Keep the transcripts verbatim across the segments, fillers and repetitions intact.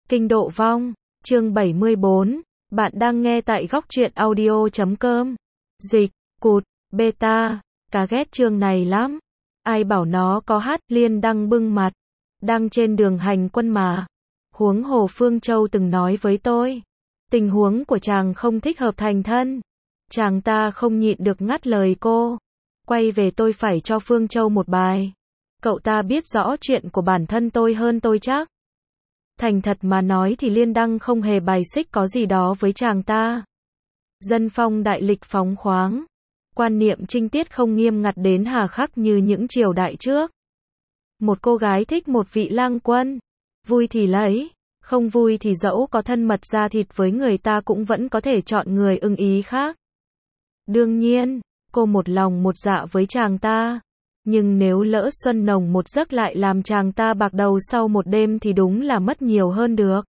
Kinh Độ Vong, chương bảy mươi bốn, bạn đang nghe tại góc truyện audio chấm com. Dịch, cụt, beta, cá ghét chương này lắm. Ai bảo nó có hát, Liên Đăng bưng mặt. Đang trên đường hành quân mà. Huống hồ Phương Châu từng nói với tôi. Tình huống của chàng không thích hợp thành thân. Chàng ta không nhịn được ngắt lời cô. Quay về tôi phải cho Phương Châu một bài. Cậu ta biết rõ chuyện của bản thân tôi hơn tôi chắc. Thành thật mà nói thì Liên Đăng không hề bài xích có gì đó với chàng ta. Dân phong đại lịch phóng khoáng. Quan niệm trinh tiết không nghiêm ngặt đến hà khắc như những triều đại trước. Một cô gái thích một vị lang quân. Vui thì lấy. Không vui thì dẫu có thân mật da thịt với người ta cũng vẫn có thể chọn người ưng ý khác. Đương nhiên, cô một lòng một dạ với chàng ta. Nhưng nếu lỡ xuân nồng một giấc lại làm chàng ta bạc đầu sau một đêm thì đúng là mất nhiều hơn được.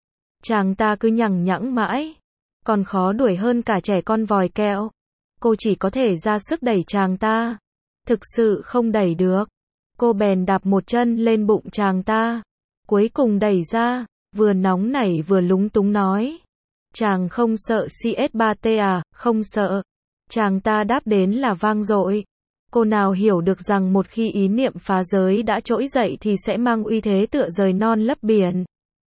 Chàng ta cứ nhằng nhẵng mãi. Còn khó đuổi hơn cả trẻ con vòi kẹo. Cô chỉ có thể ra sức đẩy chàng ta. Thực sự không đẩy được. Cô bèn đạp một chân lên bụng chàng ta. Cuối cùng đẩy ra, vừa nóng nảy vừa lúng túng nói. Chàng không sợ xê ét ba tê à, không sợ. Chàng ta đáp đến là vang dội. Cô nào hiểu được rằng một khi ý niệm phá giới đã trỗi dậy thì sẽ mang uy thế tựa rời non lấp biển.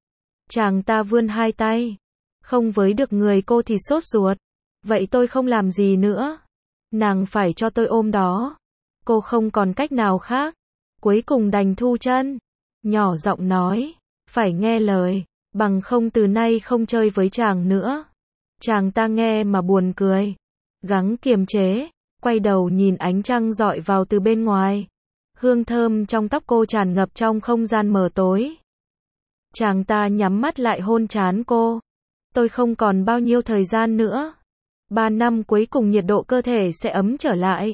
Chàng ta vươn hai tay. Không với được người cô thì sốt ruột. Vậy tôi không làm gì nữa. Nàng phải cho tôi ôm đó. Cô không còn cách nào khác. Cuối cùng đành thu chân. Nhỏ giọng nói. Phải nghe lời. Bằng không từ nay không chơi với chàng nữa. Chàng ta nghe mà buồn cười. Gắng kiềm chế. Quay đầu nhìn ánh trăng rọi vào từ bên ngoài. Hương thơm trong tóc cô tràn ngập trong không gian mờ tối. Chàng ta nhắm mắt lại hôn trán cô. Tôi không còn bao nhiêu thời gian nữa. Ba năm cuối cùng nhiệt độ cơ thể sẽ ấm trở lại.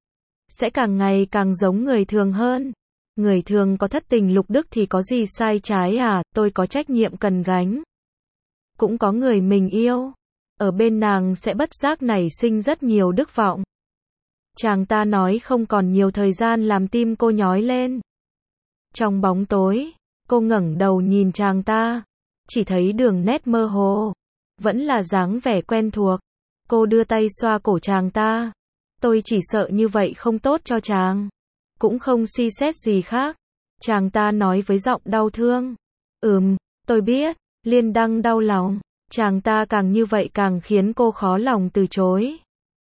Sẽ càng ngày càng giống người thường hơn. Người thường có thất tình lục đức thì có gì sai trái à, tôi có trách nhiệm cần gánh. Cũng có người mình yêu. Ở bên nàng sẽ bất giác nảy sinh rất nhiều đức vọng. Chàng ta nói không còn nhiều thời gian làm tim cô nhói lên. Trong bóng tối, cô ngẩng đầu nhìn chàng ta. Chỉ thấy đường nét mơ hồ. Vẫn là dáng vẻ quen thuộc. Cô đưa tay xoa cổ chàng ta. Tôi chỉ sợ như vậy không tốt cho chàng. Cũng không suy xét gì khác. Chàng ta nói với giọng đau thương. Ừm, tôi biết. Liên Đăng đau lòng. Chàng ta càng như vậy càng khiến cô khó lòng từ chối.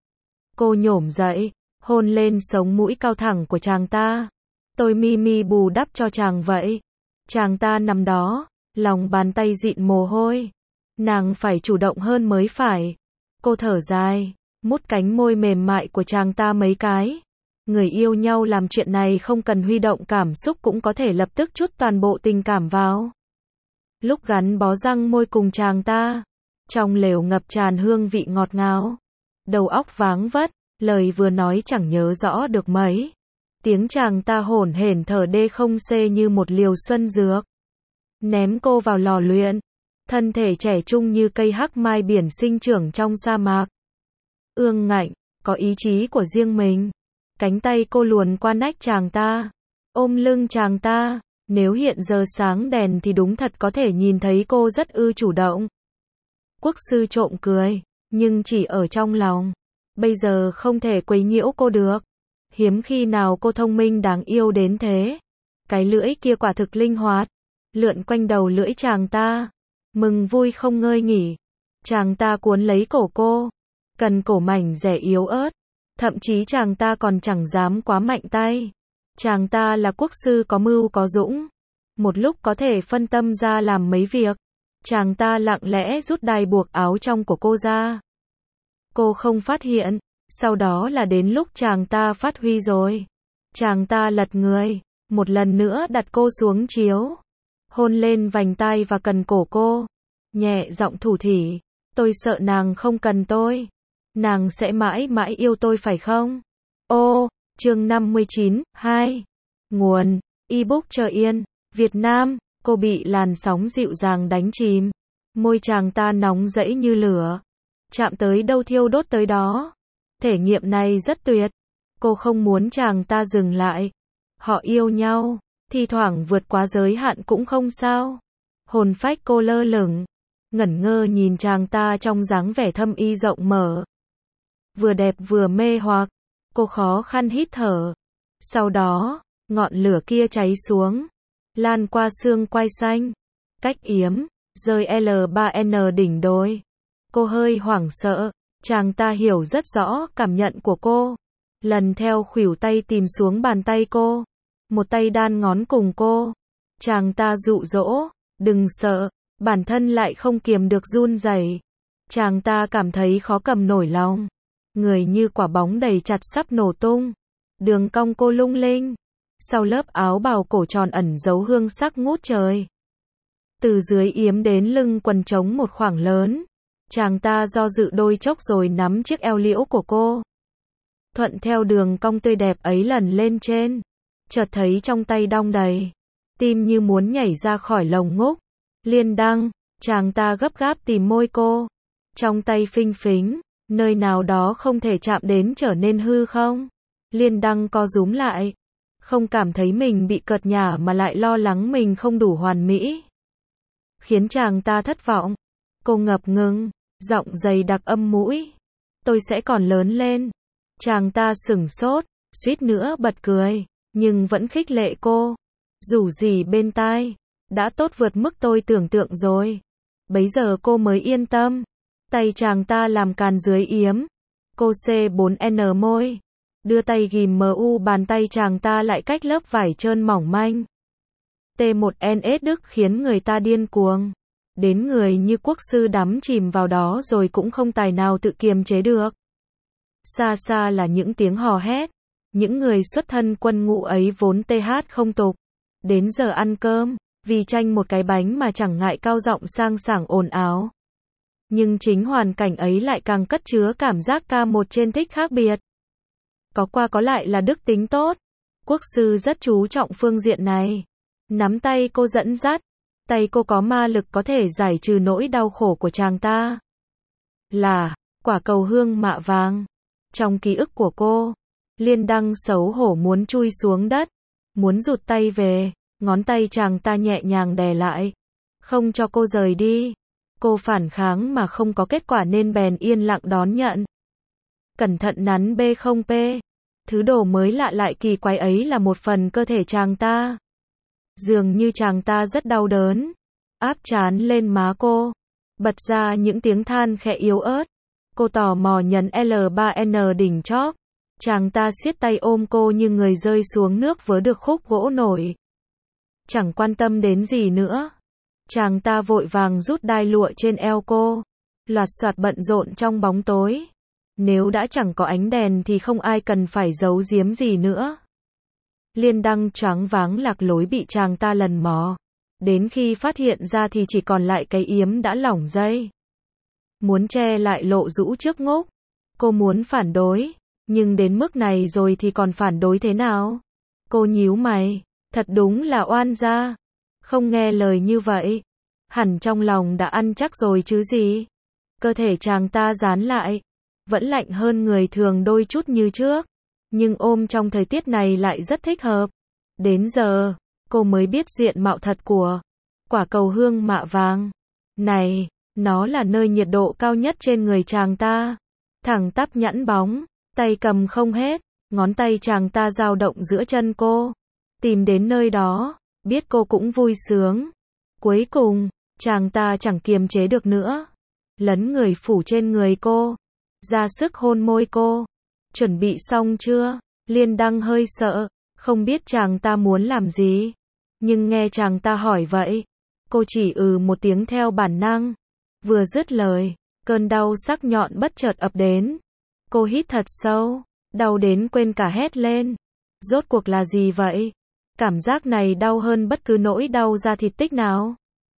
Cô nhổm dậy. Hôn lên sống mũi cao thẳng của chàng ta. Tôi mi mi bù đắp cho chàng vậy. Chàng ta nằm đó. Lòng bàn tay dịn mồ hôi. Nàng phải chủ động hơn mới phải. Cô thở dài. Mút cánh môi mềm mại của chàng ta mấy cái. Người yêu nhau làm chuyện này không cần huy động cảm xúc cũng có thể lập tức trút toàn bộ tình cảm vào. Lúc gắn bó răng môi cùng chàng ta. Trong lều ngập tràn hương vị ngọt ngào. Đầu óc váng vất. Lời vừa nói chẳng nhớ rõ được mấy. Tiếng chàng ta hổn hển thở đê không xê như một liều xuân dược. Ném cô vào lò luyện. Thân thể trẻ trung như cây hắc mai biển sinh trưởng trong sa mạc. Ương ngạnh, có ý chí của riêng mình. Cánh tay cô luồn qua nách chàng ta. Ôm lưng chàng ta. Nếu hiện giờ sáng đèn thì đúng thật có thể nhìn thấy cô rất ư chủ động. Quốc sư trộm cười. Nhưng chỉ ở trong lòng. Bây giờ không thể quấy nhiễu cô được. Hiếm khi nào cô thông minh đáng yêu đến thế. Cái lưỡi kia quả thực linh hoạt. Lượn quanh đầu lưỡi chàng ta. Mừng vui không ngơi nghỉ. Chàng ta cuốn lấy cổ cô. Cần cổ mảnh rẻ yếu ớt. Thậm chí chàng ta còn chẳng dám quá mạnh tay. Chàng ta là quốc sư có mưu có dũng. Một lúc có thể phân tâm ra làm mấy việc. Chàng ta lặng lẽ rút đai buộc áo trong của cô ra. Cô không phát hiện. Sau đó là đến lúc chàng ta phát huy rồi. Chàng ta lật người. Một lần nữa đặt cô xuống chiếu. Hôn lên vành tai và cần cổ cô. Nhẹ giọng thủ thỉ. Tôi sợ nàng không cần tôi. Nàng sẽ mãi mãi yêu tôi phải không? Ô, chương năm mươi chín, hai. Nguồn, ebook Chờ Yên, Việt Nam. Cô bị làn sóng dịu dàng đánh chìm. Môi chàng ta nóng rẫy như lửa. Chạm tới đâu thiêu đốt tới đó. Thể nghiệm này rất tuyệt. Cô không muốn chàng ta dừng lại. Họ yêu nhau. Thi thoảng vượt quá giới hạn cũng không sao. Hồn phách cô lơ lửng, ngẩn ngơ nhìn chàng ta trong dáng vẻ thâm y rộng mở. Vừa đẹp vừa mê hoặc, cô khó khăn hít thở. Sau đó, ngọn lửa kia cháy xuống, lan qua xương quai xanh, cách yếm, rơi L ba N đỉnh đồi. Cô hơi hoảng sợ, chàng ta hiểu rất rõ cảm nhận của cô. Lần theo khuỷu tay tìm xuống bàn tay cô, một tay đan ngón cùng cô. Chàng ta dụ dỗ, đừng sợ, bản thân lại không kiềm được run rẩy. Chàng ta cảm thấy khó cầm nổi lòng. Người như quả bóng đầy chặt sắp nổ tung. Đường cong cô lung linh. Sau lớp áo bào cổ tròn ẩn giấu hương sắc ngút trời. Từ dưới yếm đến lưng quần trống một khoảng lớn. Chàng ta do dự đôi chốc rồi nắm chiếc eo liễu của cô. Thuận theo đường cong tươi đẹp ấy lần lên trên. Chợt thấy trong tay đong đầy. Tim như muốn nhảy ra khỏi lồng ngúc. Liên Đăng, chàng ta gấp gáp tìm môi cô. Trong tay phinh phính, nơi nào đó không thể chạm đến trở nên hư không. Liên Đăng co rúm lại. Không cảm thấy mình bị cợt nhả mà lại lo lắng mình không đủ hoàn mỹ. Khiến chàng ta thất vọng. Cô ngập ngừng, giọng dày đặc âm mũi. Tôi sẽ còn lớn lên. Chàng ta sửng sốt, suýt nữa bật cười, nhưng vẫn khích lệ cô. Rủ gì bên tai, đã tốt vượt mức tôi tưởng tượng rồi. Bấy giờ cô mới yên tâm. Tay chàng ta làm càn dưới yếm. Cô C bốn N môi. Đưa tay ghìm mu bàn tay chàng ta lại cách lớp vải trơn mỏng manh. T một N S Đức khiến người ta điên cuồng. Đến người như quốc sư đắm chìm vào đó rồi cũng không tài nào tự kiềm chế được. Xa xa là những tiếng hò hét. Những người xuất thân quân ngũ ấy vốn th không tục. Đến giờ ăn cơm, vì tranh một cái bánh mà chẳng ngại cao giọng sang sảng ồn ào. Nhưng chính hoàn cảnh ấy lại càng cất chứa cảm giác ca một trên thích khác biệt. Có qua có lại là đức tính tốt. Quốc sư rất chú trọng phương diện này. Nắm tay cô dẫn dắt. Tay cô có ma lực có thể giải trừ nỗi đau khổ của chàng ta. Là quả cầu hương mạ vàng. Trong ký ức của cô, Liên Đăng xấu hổ muốn chui xuống đất. Muốn rụt tay về. Ngón tay chàng ta nhẹ nhàng đè lại. Không cho cô rời đi. Cô phản kháng mà không có kết quả nên bèn yên lặng đón nhận. Cẩn thận nắn B không P. Thứ đồ mới lạ lại kỳ quái ấy là một phần cơ thể chàng ta. Dường như chàng ta rất đau đớn. Áp trán lên má cô. Bật ra những tiếng than khẽ yếu ớt. Cô tò mò nhấn L ba N đỉnh chóp. Chàng ta siết tay ôm cô như người rơi xuống nước vớ được khúc gỗ nổi. Chẳng quan tâm đến gì nữa. Chàng ta vội vàng rút đai lụa trên eo cô. Loạt soạt bận rộn trong bóng tối. Nếu đã chẳng có ánh đèn thì không ai cần phải giấu giếm gì nữa. Liên Đăng choáng váng lạc lối bị chàng ta lần mò. Đến khi phát hiện ra thì chỉ còn lại cái yếm đã lỏng dây. Muốn che lại lộ rũ trước ngốc. Cô muốn phản đối. Nhưng đến mức này rồi thì còn phản đối thế nào? Cô nhíu mày. Thật đúng là oan gia. Không nghe lời như vậy. Hẳn trong lòng đã ăn chắc rồi chứ gì. Cơ thể chàng ta dán lại. Vẫn lạnh hơn người thường đôi chút như trước. Nhưng ôm trong thời tiết này lại rất thích hợp. Đến giờ, cô mới biết diện mạo thật của quả cầu hương mạ vàng. Này, nó là nơi nhiệt độ cao nhất trên người chàng ta. Thẳng tắp nhẵn bóng, tay cầm không hết, ngón tay chàng ta dao động giữa chân cô. Tìm đến nơi đó, biết cô cũng vui sướng. Cuối cùng, chàng ta chẳng kiềm chế được nữa. Lấn người phủ trên người cô. Ra sức hôn môi cô. Chuẩn bị xong chưa? Liên Đăng hơi sợ, không biết chàng ta muốn làm gì. Nhưng nghe chàng ta hỏi vậy, cô chỉ ừ một tiếng theo bản năng. Vừa dứt lời, cơn đau sắc nhọn bất chợt ập đến. Cô hít thật sâu, đau đến quên cả hét lên. Rốt cuộc là gì vậy? Cảm giác này đau hơn bất cứ nỗi đau da thịt tích nào.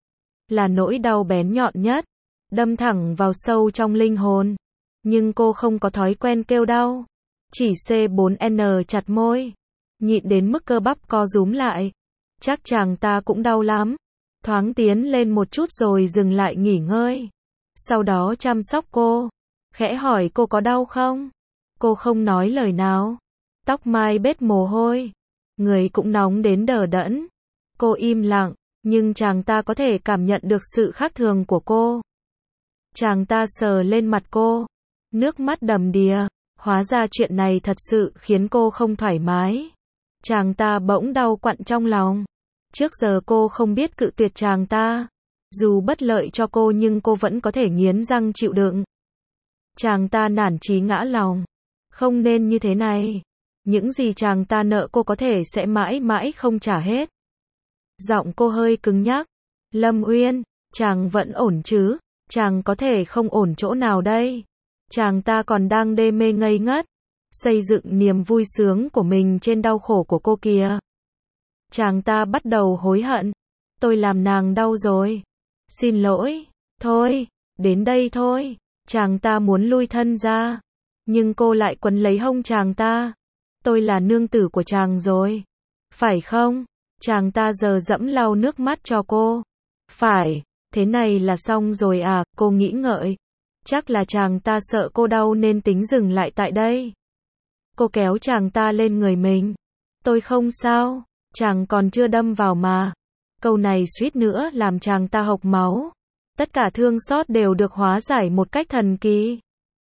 Là nỗi đau bén nhọn nhất, đâm thẳng vào sâu trong linh hồn. Nhưng cô không có thói quen kêu đau. Chỉ C bốn N chặt môi. Nhịn đến mức cơ bắp co rúm lại. Chắc chàng ta cũng đau lắm. Thoáng tiến lên một chút rồi dừng lại nghỉ ngơi. Sau đó chăm sóc cô. Khẽ hỏi cô có đau không? Cô không nói lời nào. Tóc mai bết mồ hôi. Người cũng nóng đến đờ đẫn. Cô im lặng. Nhưng chàng ta có thể cảm nhận được sự khác thường của cô. Chàng ta sờ lên mặt cô, nước mắt đầm đìa, hóa ra chuyện này thật sự khiến cô không thoải mái. Chàng ta bỗng đau quặn trong lòng. Trước giờ cô không biết cự tuyệt chàng ta. Dù bất lợi cho cô nhưng cô vẫn có thể nghiến răng chịu đựng. Chàng ta nản chí ngã lòng. Không nên như thế này. Những gì chàng ta nợ cô có thể sẽ mãi mãi không trả hết. Giọng cô hơi cứng nhắc. Lâm Uyên, chàng vẫn ổn chứ? Chàng có thể không ổn chỗ nào đây? Chàng ta còn đang đê mê ngây ngất, xây dựng niềm vui sướng của mình trên đau khổ của cô kìa. Chàng ta bắt đầu hối hận. Tôi làm nàng đau rồi. Xin lỗi. Thôi, đến đây thôi. Chàng ta muốn lui thân ra. Nhưng cô lại quấn lấy hông chàng ta. Tôi là nương tử của chàng rồi. Phải không? Chàng ta giờ dẫm lau nước mắt cho cô. Phải, thế này là xong rồi à, cô nghĩ ngợi. Chắc là chàng ta sợ cô đau nên tính dừng lại tại đây. Cô kéo chàng ta lên người mình. Tôi không sao, chàng còn chưa đâm vào mà. Câu này suýt nữa làm chàng ta hộc máu. Tất cả thương xót đều được hóa giải một cách thần kỳ.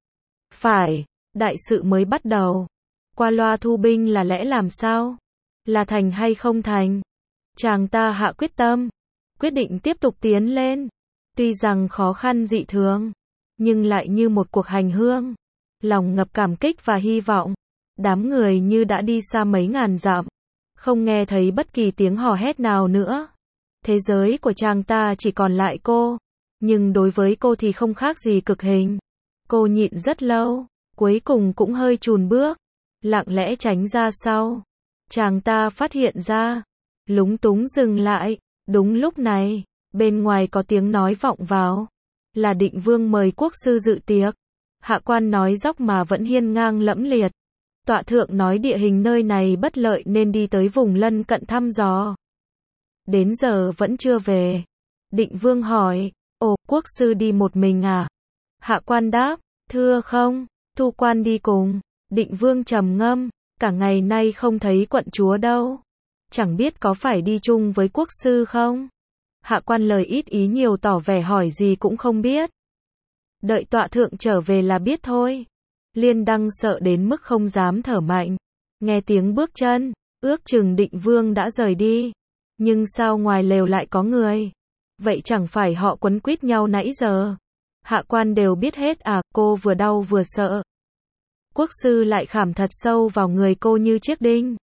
Phải, đại sự mới bắt đầu. Qua loa thu binh là lẽ làm sao? Là thành hay không thành? Chàng ta hạ quyết tâm, quyết định tiếp tục tiến lên. Tuy rằng khó khăn dị thường, nhưng lại như một cuộc hành hương. Lòng ngập cảm kích và hy vọng. Đám người như đã đi xa mấy ngàn dặm, không nghe thấy bất kỳ tiếng hò hét nào nữa. Thế giới của chàng ta chỉ còn lại cô, nhưng đối với cô thì không khác gì cực hình. Cô nhịn rất lâu, cuối cùng cũng hơi chùn bước, lặng lẽ tránh ra sau. Chàng ta phát hiện ra, lúng túng dừng lại. Đúng lúc này, bên ngoài có tiếng nói vọng vào. Là Định Vương mời quốc sư dự tiệc. Hạ quan nói dóc mà vẫn hiên ngang lẫm liệt. Tọa thượng nói địa hình nơi này bất lợi nên đi tới vùng lân cận thăm dò. Đến giờ vẫn chưa về. Định Vương hỏi, ồ, quốc sư đi một mình à? Hạ quan đáp, thưa không, thu quan đi cùng. Định Vương trầm ngâm, cả ngày nay không thấy quận chúa đâu. Chẳng biết có phải đi chung với quốc sư không? Hạ quan lời ít ý nhiều tỏ vẻ hỏi gì cũng không biết. Đợi tọa thượng trở về là biết thôi. Liên Đăng sợ đến mức không dám thở mạnh. Nghe tiếng bước chân, ước chừng Định Vương đã rời đi. Nhưng sao ngoài lều lại có người? Vậy chẳng phải họ quấn quýt nhau nãy giờ? Hạ quan đều biết hết à, cô vừa đau vừa sợ. Quốc sư lại khảm thật sâu vào người cô như chiếc đinh.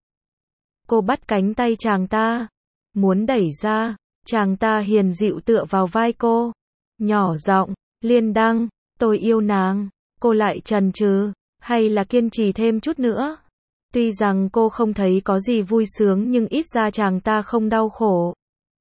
Cô bắt cánh tay chàng ta, muốn đẩy ra. Chàng ta hiền dịu tựa vào vai cô, nhỏ giọng, Liên Đăng, tôi yêu nàng. Cô lại chần chừ, hay là kiên trì thêm chút nữa? Tuy rằng cô không thấy có gì vui sướng nhưng ít ra chàng ta không đau khổ.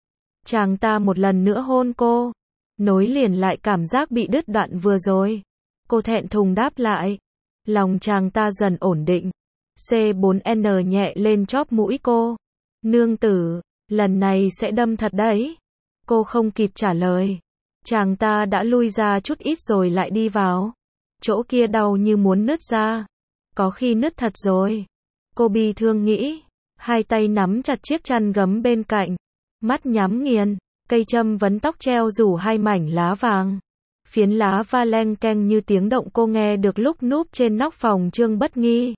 Chàng ta một lần nữa hôn cô, nối liền lại cảm giác bị đứt đoạn vừa rồi. Cô thẹn thùng đáp lại. Lòng chàng ta dần ổn định. C bốn N nhẹ lên chóp mũi cô. Nương tử, lần này sẽ đâm thật đấy. Cô không kịp trả lời. Chàng ta đã lui ra chút ít rồi lại đi vào. Chỗ kia đau như muốn nứt ra. Có khi nứt thật rồi. Cô bi thương nghĩ. Hai tay nắm chặt chiếc chăn gấm bên cạnh. Mắt nhắm nghiền. Cây châm vấn tóc treo rủ hai mảnh lá vàng. Phiến lá va leng keng như tiếng động cô nghe được lúc núp trên nóc phòng Trương Bất Nghi.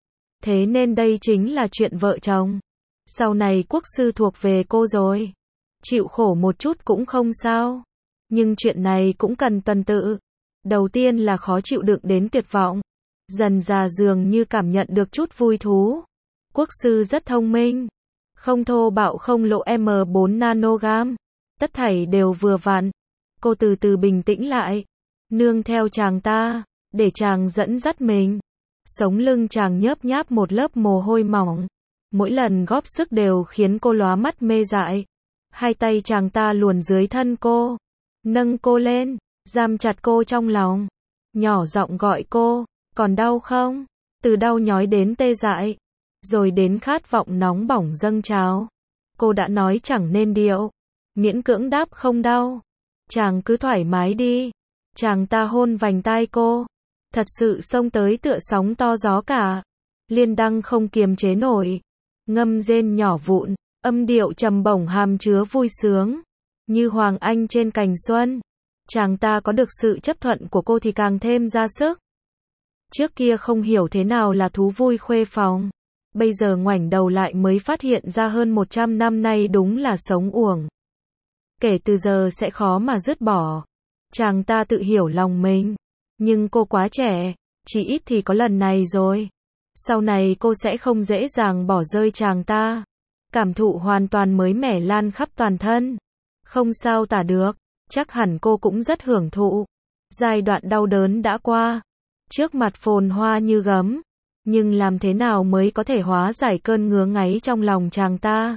Thế nên đây chính là chuyện vợ chồng. Sau này quốc sư thuộc về cô rồi. Chịu khổ một chút cũng không sao. Nhưng chuyện này cũng cần tuần tự. Đầu tiên là khó chịu đựng đến tuyệt vọng. Dần dà dường như cảm nhận được chút vui thú. Quốc sư rất thông minh. Không thô bạo không lộ M bốn nanogam. Tất thảy đều vừa vặn. Cô từ từ bình tĩnh lại. Nương theo chàng ta. Để chàng dẫn dắt mình. Sống lưng chàng nhớp nháp một lớp mồ hôi mỏng. Mỗi lần góp sức đều khiến cô lóa mắt mê dại. Hai tay chàng ta luồn dưới thân cô. Nâng cô lên. Giam chặt cô trong lòng. Nhỏ giọng gọi cô. Còn đau không? Từ đau nhói đến tê dại. Rồi đến khát vọng nóng bỏng dâng trào. Cô đã nói chẳng nên điệu. Miễn cưỡng đáp không đau. Chàng cứ thoải mái đi. Chàng ta hôn vành tai cô. Thật sự xông tới tựa sóng to gió cả. Liên Đăng không kiềm chế nổi. Ngâm rên nhỏ vụn. Âm điệu trầm bổng hàm chứa vui sướng, như hoàng anh trên cành xuân. Chàng ta có được sự chấp thuận của cô thì càng thêm ra sức. Trước kia không hiểu thế nào là thú vui khuê phòng. Bây giờ ngoảnh đầu lại mới phát hiện ra hơn một trăm năm nay đúng là sống uổng. Kể từ giờ sẽ khó mà dứt bỏ. Chàng ta tự hiểu lòng mình. Nhưng cô quá trẻ, chỉ ít thì có lần này rồi. Sau này cô sẽ không dễ dàng bỏ rơi chàng ta. Cảm thụ hoàn toàn mới mẻ lan khắp toàn thân. Không sao tả được, chắc hẳn cô cũng rất hưởng thụ. Giai đoạn đau đớn đã qua. Trước mặt phồn hoa như gấm. Nhưng làm thế nào mới có thể hóa giải cơn ngứa ngáy trong lòng chàng ta?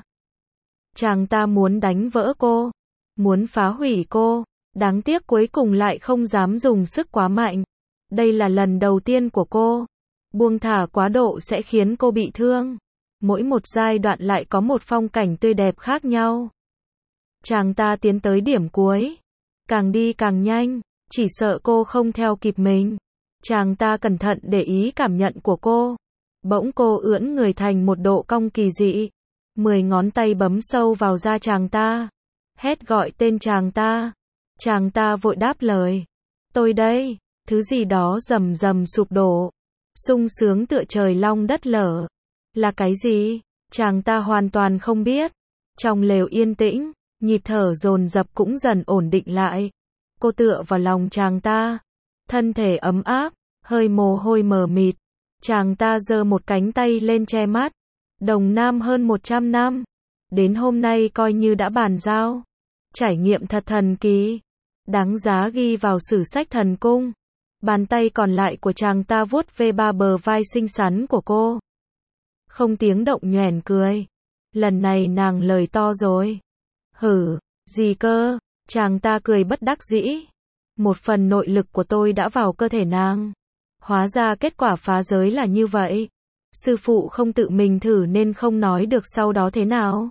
Chàng ta muốn đánh vỡ cô. Muốn phá hủy cô. Đáng tiếc cuối cùng lại không dám dùng sức quá mạnh. Đây là lần đầu tiên của cô. Buông thả quá độ sẽ khiến cô bị thương. Mỗi một giai đoạn lại có một phong cảnh tươi đẹp khác nhau. Chàng ta tiến tới điểm cuối. Càng đi càng nhanh. Chỉ sợ cô không theo kịp mình. Chàng ta cẩn thận để ý cảm nhận của cô. Bỗng cô ưỡn người thành một độ cong kỳ dị. Mười ngón tay bấm sâu vào da chàng ta. Hét gọi tên chàng ta. Chàng ta vội đáp lời. Tôi đây. Thứ gì đó rầm rầm sụp đổ. Sung sướng tựa trời long đất lở. Là cái gì? Chàng ta hoàn toàn không biết. Trong lều yên tĩnh, nhịp thở dồn dập cũng dần ổn định lại. Cô tựa vào lòng chàng ta. Thân thể ấm áp, hơi mồ hôi mờ mịt. Chàng ta giơ một cánh tay lên che mắt. Đồng Nam hơn một trăm năm. Đến hôm nay coi như đã bàn giao. Trải nghiệm thật thần kỳ. Đáng giá ghi vào sử sách thần cung. Bàn tay còn lại của chàng ta vuốt ve ba bờ vai xinh xắn của cô. Không tiếng động nhoẻn cười. Lần này nàng lời to rồi. Hử, gì cơ? Chàng ta cười bất đắc dĩ. Một phần nội lực của tôi đã vào cơ thể nàng. Hóa ra kết quả phá giới là như vậy. Sư phụ không tự mình thử nên không nói được sau đó thế nào.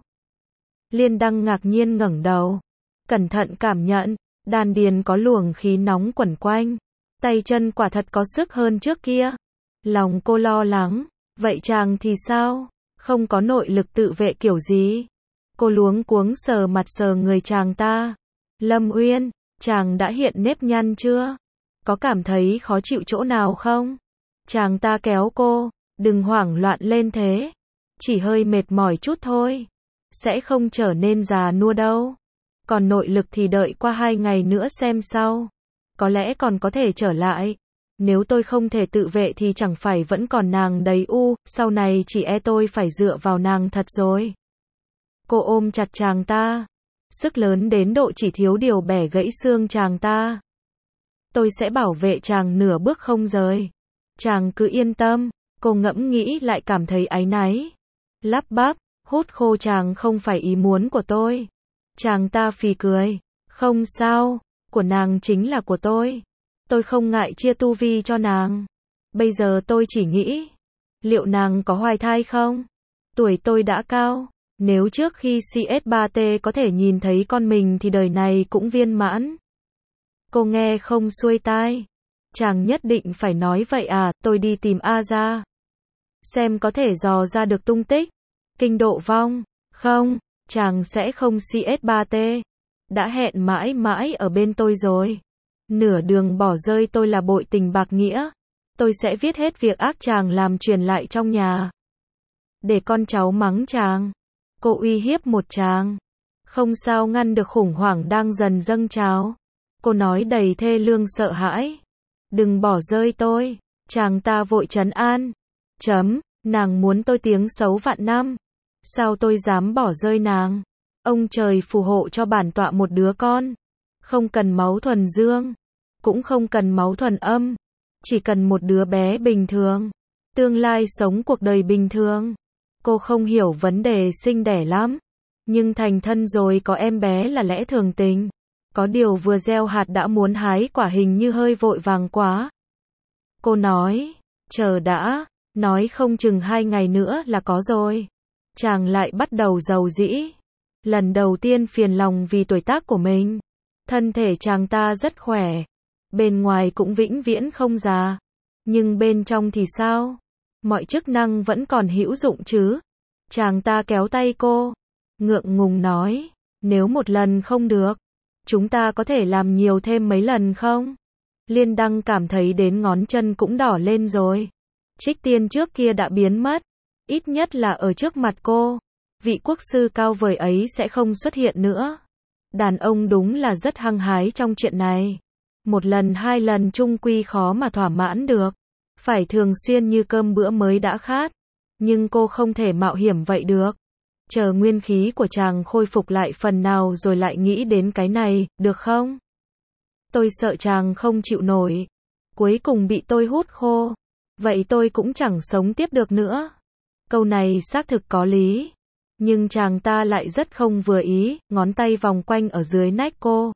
Liên Đăng ngạc nhiên ngẩng đầu. Cẩn thận cảm nhận. Đan điền có luồng khí nóng quẩn quanh. Tay chân quả thật có sức hơn trước kia. Lòng cô lo lắng. Vậy chàng thì sao? Không có nội lực tự vệ kiểu gì? Cô luống cuống sờ mặt sờ người chàng ta. Lâm Uyên, chàng đã hiện nếp nhăn chưa? Có cảm thấy khó chịu chỗ nào không? Chàng ta kéo cô. Đừng hoảng loạn lên thế. Chỉ hơi mệt mỏi chút thôi. Sẽ không trở nên già nua đâu. Còn nội lực thì đợi qua hai ngày nữa xem sau. Có lẽ còn có thể trở lại. Nếu tôi không thể tự vệ thì chẳng phải vẫn còn nàng đầy u, sau này chỉ e tôi phải dựa vào nàng thật rồi. Cô ôm chặt chàng ta. Sức lớn đến độ chỉ thiếu điều bẻ gãy xương chàng ta. Tôi sẽ bảo vệ chàng nửa bước không rời. Chàng cứ yên tâm. Cô ngẫm nghĩ lại cảm thấy áy náy. Lắp bắp, hút khô chàng không phải ý muốn của tôi. Chàng ta phì cười. Không sao, của nàng chính là của tôi. Tôi không ngại chia tu vi cho nàng. Bây giờ tôi chỉ nghĩ, liệu nàng có hoài thai không? Tuổi tôi đã cao. Nếu trước khi C S ba T có thể nhìn thấy con mình thì đời này cũng viên mãn. Cô nghe không xuôi tai. Chàng nhất định phải nói vậy à, tôi đi tìm A ra. Xem có thể dò ra được tung tích. Kinh Độ Vong. Không, chàng sẽ không C S ba T. Đã hẹn mãi mãi ở bên tôi rồi. Nửa đường bỏ rơi tôi là bội tình bạc nghĩa. Tôi sẽ viết hết việc ác chàng làm truyền lại trong nhà. Để con cháu mắng chàng. Cô uy hiếp một chàng. Không sao ngăn được khủng hoảng đang dần dâng trào. Cô nói đầy thê lương sợ hãi. Đừng bỏ rơi tôi. Chàng ta vội trấn an. Chấm, nàng muốn tôi tiếng xấu vạn năm. Sao tôi dám bỏ rơi nàng? Ông trời phù hộ cho bản tọa một đứa con. Không cần máu thuần dương. Cũng không cần máu thuần âm. Chỉ cần một đứa bé bình thường. Tương lai sống cuộc đời bình thường. Cô không hiểu vấn đề sinh đẻ lắm. Nhưng thành thân rồi có em bé là lẽ thường tình. Có điều vừa gieo hạt đã muốn hái quả hình như hơi vội vàng quá. Cô nói, chờ đã, nói không chừng hai ngày nữa là có rồi. Chàng lại bắt đầu giàu dĩ. Lần đầu tiên phiền lòng vì tuổi tác của mình. Thân thể chàng ta rất khỏe. Bên ngoài cũng vĩnh viễn không già. Nhưng bên trong thì sao? Mọi chức năng vẫn còn hữu dụng chứ? Chàng ta kéo tay cô. ngượng ngùng nói, nếu một lần không được, chúng ta có thể làm nhiều thêm mấy lần không? Liên Đăng cảm thấy đến ngón chân cũng đỏ lên rồi. Trích Tiên trước kia đã biến mất, ít nhất là ở trước mặt cô, vị quốc sư cao vời ấy sẽ không xuất hiện nữa. Đàn ông đúng là rất hăng hái trong chuyện này. Một lần hai lần chung quy khó mà thỏa mãn được. Phải thường xuyên như cơm bữa mới đã khát. Nhưng cô không thể mạo hiểm vậy được. Chờ nguyên khí của chàng khôi phục lại phần nào rồi lại nghĩ đến cái này, được không? Tôi sợ chàng không chịu nổi. Cuối cùng bị tôi hút khô. Vậy tôi cũng chẳng sống tiếp được nữa. Câu này xác thực có lý. Nhưng chàng ta lại rất không vừa ý, ngón tay vòng quanh ở dưới nách cô.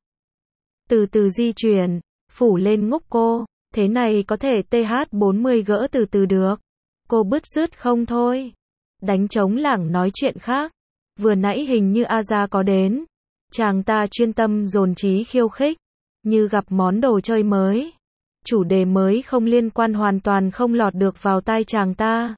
Từ từ di chuyển, phủ lên ngúc cô. Thế này có thể T H bốn mươi gỡ từ từ được. Cô bứt rứt không thôi. Đánh trống lảng nói chuyện khác. Vừa nãy hình như A Gia có đến. Chàng ta chuyên tâm dồn trí khiêu khích. Như gặp món đồ chơi mới. Chủ đề mới không liên quan hoàn toàn không lọt được vào tai chàng ta.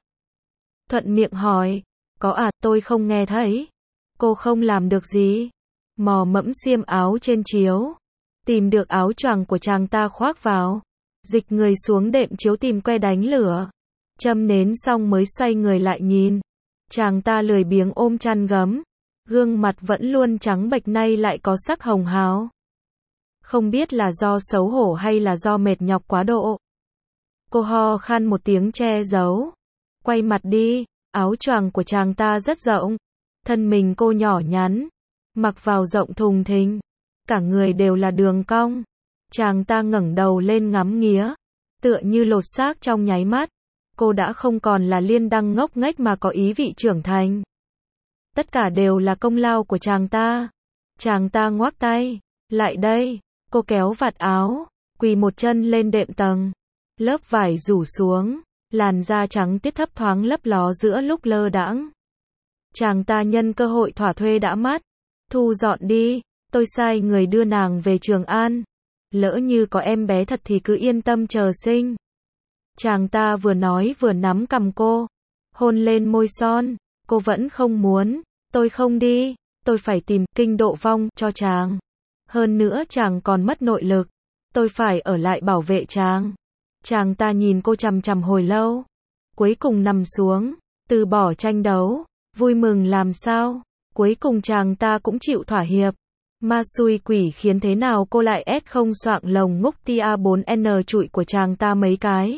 Thuận miệng hỏi. Có à, tôi không nghe thấy. Cô không làm được gì. Mò mẫm xiêm áo trên chiếu. Tìm được áo choàng của chàng ta khoác vào. Dịch người xuống đệm chiếu tìm que đánh lửa. Châm nến xong mới xoay người lại nhìn. Chàng ta lười biếng ôm chăn gấm. Gương mặt vẫn luôn trắng bệch nay lại có sắc hồng hào. Không biết là do xấu hổ hay là do mệt nhọc quá độ. Cô ho khan một tiếng che giấu. Quay mặt đi. Áo choàng của chàng ta rất rộng. Thân mình cô nhỏ nhắn. Mặc vào rộng thùng thình. Cả người đều là đường cong. Chàng ta ngẩng đầu lên ngắm nghía. Tựa như lột xác trong nháy mắt. Cô đã không còn là Liên Đăng ngốc nghếch mà có ý vị trưởng thành. Tất cả đều là công lao của chàng ta. Chàng ta ngoác tay. Lại đây. Cô kéo vạt áo. Quỳ một chân lên đệm tầng. Lớp vải rủ xuống. Làn da trắng tiết thấp thoáng lấp ló giữa lúc lơ đãng. Chàng ta nhân cơ hội thỏa thuê đã mắt. Thu dọn đi. Tôi sai người đưa nàng về Trường An. Lỡ như có em bé thật thì cứ yên tâm chờ sinh. Chàng ta vừa nói vừa nắm cằm cô. Hôn lên môi son. Cô vẫn không muốn. Tôi không đi. Tôi phải tìm kinh độ vong cho chàng. Hơn nữa chàng còn mất nội lực. Tôi phải ở lại bảo vệ chàng. Chàng ta nhìn cô chằm chằm hồi lâu. Cuối cùng nằm xuống. Từ bỏ tranh đấu. Vui mừng làm sao. Cuối cùng chàng ta cũng chịu thỏa hiệp. Ma xui quỷ khiến thế nào cô lại ép không soạng lồng ngúc tia bốn N trụi của chàng ta mấy cái.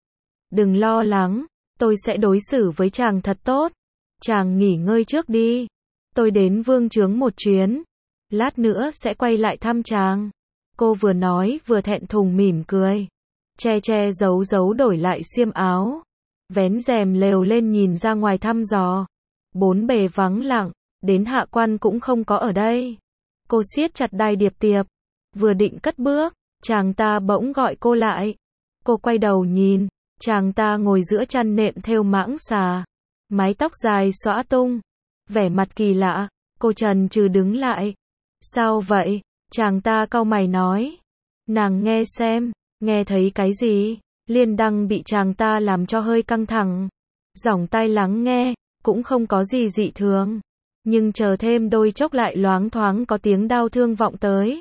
Đừng lo lắng. Tôi sẽ đối xử với chàng thật tốt. Chàng nghỉ ngơi trước đi. Tôi đến vương trướng một chuyến. Lát nữa sẽ quay lại thăm chàng. Cô vừa nói vừa thẹn thùng mỉm cười. Che che giấu giấu đổi lại xiêm áo. Vén rèm lều lên nhìn ra ngoài thăm dò. Bốn bề vắng lặng. Đến hạ quan cũng không có ở đây. Cô siết chặt đai điệp tiệp. Vừa định cất bước. Chàng ta bỗng gọi cô lại. Cô quay đầu nhìn. Chàng ta ngồi giữa chăn nệm thêu mãng xà. Mái tóc dài xõa tung. Vẻ mặt kỳ lạ. Cô chần chừ đứng lại. Sao vậy? Chàng ta cau mày nói. Nàng nghe xem. Nghe thấy cái gì? Liên Đăng bị chàng ta làm cho hơi căng thẳng. Giỏng tai lắng nghe. Cũng không có gì dị thường. Nhưng chờ thêm đôi chốc lại loáng thoáng có tiếng đau thương vọng tới.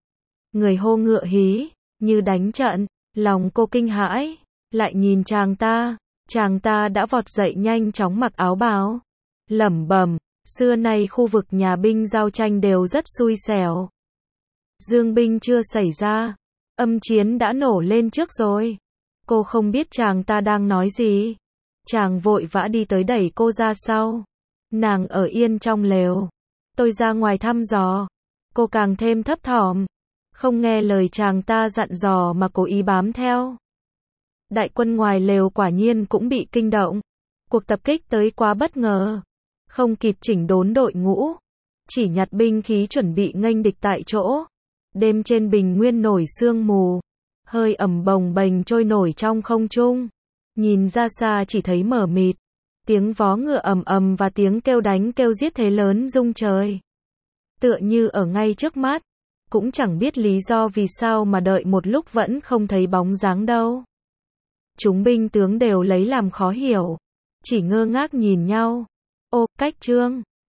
Người hô ngựa hí. Như đánh trận. Lòng cô kinh hãi. Lại nhìn chàng ta. Chàng ta đã vọt dậy nhanh chóng mặc áo bào. Lẩm bẩm. Xưa nay khu vực nhà binh giao tranh đều rất xui xẻo. Dương binh chưa xảy ra. Âm chiến đã nổ lên trước rồi. Cô không biết chàng ta đang nói gì. Chàng vội vã đi tới đẩy cô ra sau. Nàng ở yên trong lều. Tôi ra ngoài thăm dò. Cô càng thêm thấp thỏm. Không nghe lời chàng ta dặn dò mà cố ý bám theo. Đại quân ngoài lều quả nhiên cũng bị kinh động. Cuộc tập kích tới quá bất ngờ. Không kịp chỉnh đốn đội ngũ. Chỉ nhặt binh khí chuẩn bị nghênh địch tại chỗ. Đêm trên bình nguyên nổi sương mù. Hơi ẩm bồng bềnh trôi nổi trong không trung. Nhìn ra xa chỉ thấy mờ mịt. Tiếng vó ngựa ầm ầm và tiếng kêu đánh kêu giết thế lớn rung trời. Tựa như ở ngay trước mắt. Cũng chẳng biết lý do vì sao mà đợi một lúc vẫn không thấy bóng dáng đâu. Chúng binh tướng đều lấy làm khó hiểu. Chỉ ngơ ngác nhìn nhau. Ô, cách trương.